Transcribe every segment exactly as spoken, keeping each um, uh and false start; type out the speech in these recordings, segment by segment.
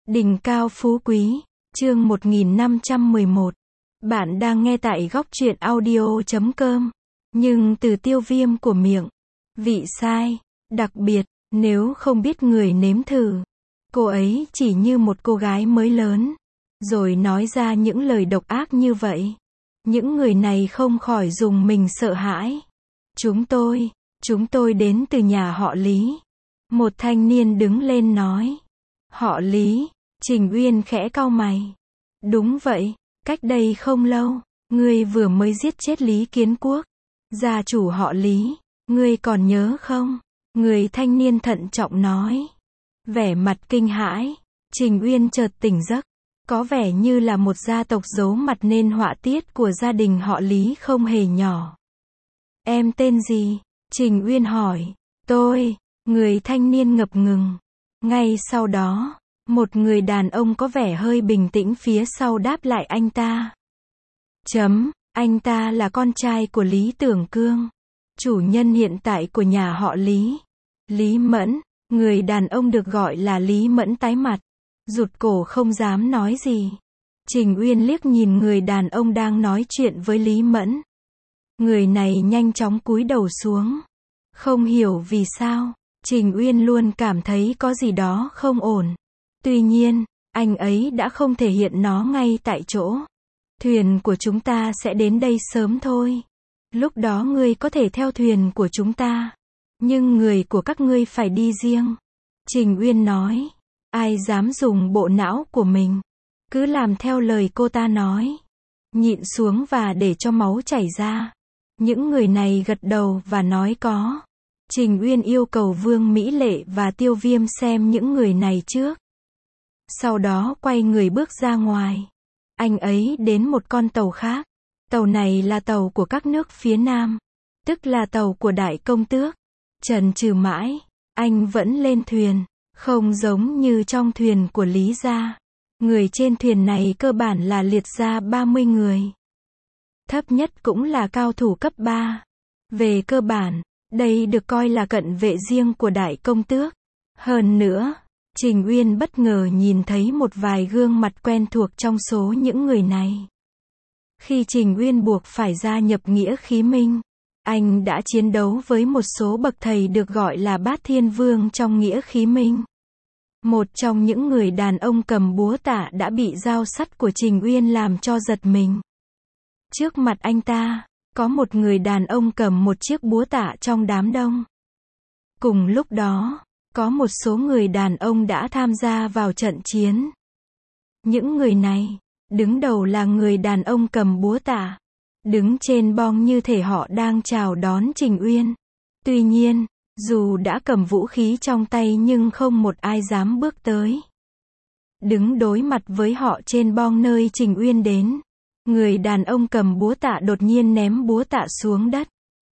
Đỉnh cao phú quý, chương một nghìn năm trăm mười một. Bạn đang nghe tại góc truyện audio chấm com. Nhưng từ tiêu viêm của miệng. Vị sai, đặc biệt, nếu không biết người nếm thử. Cô ấy chỉ như một cô gái mới lớn. Rồi nói ra những lời độc ác như vậy. Những người này không khỏi dùng mình sợ hãi. Chúng tôi, chúng tôi đến từ nhà họ Lý. Một thanh niên đứng lên nói. Họ Lý, Trình Uyên khẽ cau mày. Đúng vậy, cách đây không lâu, ngươi vừa mới giết chết Lý Kiến Quốc, gia chủ họ Lý, ngươi còn nhớ không? Người thanh niên thận trọng nói. Vẻ mặt kinh hãi, Trình Uyên chợt tỉnh giấc, có vẻ như là một gia tộc giấu mặt nên họa tiết của gia đình họ Lý không hề nhỏ. Em tên gì? Trình Uyên hỏi. Tôi, người thanh niên ngập ngừng. Ngay sau đó, một người đàn ông có vẻ hơi bình tĩnh phía sau đáp lại anh ta. Chấm, anh ta là con trai của Lý Tưởng Cương, chủ nhân hiện tại của nhà họ Lý. Lý Mẫn, người đàn ông được gọi là Lý Mẫn tái mặt, rụt cổ không dám nói gì. Trình Uyên liếc nhìn người đàn ông đang nói chuyện với Lý Mẫn. Người này nhanh chóng cúi đầu xuống. Không hiểu vì sao, Trình Uyên luôn cảm thấy có gì đó không ổn. Tuy nhiên, anh ấy đã không thể hiện nó ngay tại chỗ. Thuyền của chúng ta sẽ đến đây sớm thôi. Lúc đó ngươi có thể theo thuyền của chúng ta. Nhưng người của các ngươi phải đi riêng. Trình Uyên nói. Ai dám dùng bộ não của mình. Cứ làm theo lời cô ta nói. Nhịn xuống và để cho máu chảy ra. Những người này gật đầu và nói có. Trình Uyên yêu cầu Vương Mỹ Lệ và Tiêu Viêm xem những người này trước. Sau đó quay người bước ra ngoài. Anh ấy đến một con tàu khác. Tàu này là tàu của các nước phía Nam. Tức là tàu của Đại Công Tước. Chần chừ mãi, anh vẫn lên thuyền. Không giống như trong thuyền của Lý gia. Người trên thuyền này cơ bản là liệt gia ba mươi người. Thấp nhất cũng là cao thủ cấp ba. Về cơ bản, đây được coi là cận vệ riêng của Đại Công Tước. Hơn nữa, Trình Uyên bất ngờ nhìn thấy một vài gương mặt quen thuộc trong số những người này. Khi Trình Uyên buộc phải gia nhập Nghĩa Khí Minh, anh đã chiến đấu với một số bậc thầy được gọi là Bát Thiên Vương trong Nghĩa Khí Minh. Một trong những người đàn ông cầm búa tạ đã bị dao sắt của Trình Uyên làm cho giật mình. Trước mặt anh ta, có một người đàn ông cầm một chiếc búa tạ trong đám đông. Cùng lúc đó, có một số người đàn ông đã tham gia vào trận chiến. Những người này, đứng đầu là người đàn ông cầm búa tạ. Đứng trên bong như thể họ đang chào đón Trình Uyên. Tuy nhiên, dù đã cầm vũ khí trong tay nhưng không một ai dám bước tới. Đứng đối mặt với họ trên bong nơi Trình Uyên đến. Người đàn ông cầm búa tạ đột nhiên ném búa tạ xuống đất.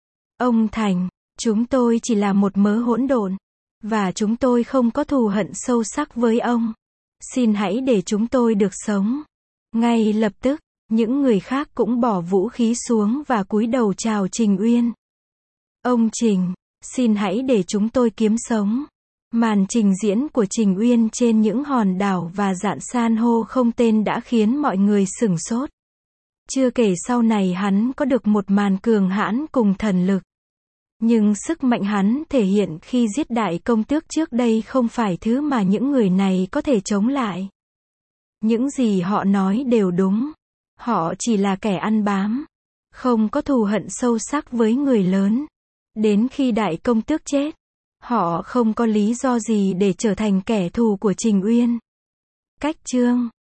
Ông Thành, chúng tôi chỉ là một mớ hỗn độn. Và chúng tôi không có thù hận sâu sắc với ông. Xin hãy để chúng tôi được sống. Ngay lập tức, những người khác cũng bỏ vũ khí xuống và cúi đầu chào Trình Uyên. Ông Trình, xin hãy để chúng tôi kiếm sống. Màn trình diễn của Trình Uyên trên những hòn đảo và rạn san hô không tên đã khiến mọi người sửng sốt. Chưa kể sau này hắn có được một màn cường hãn cùng thần lực. Nhưng sức mạnh hắn thể hiện khi giết Đại Công Tước trước đây không phải thứ mà những người này có thể chống lại. Những gì họ nói đều đúng. Họ chỉ là kẻ ăn bám. Không có thù hận sâu sắc với người lớn. Đến khi Đại Công Tước chết, họ không có lý do gì để trở thành kẻ thù của Trình Uyên. Cách chương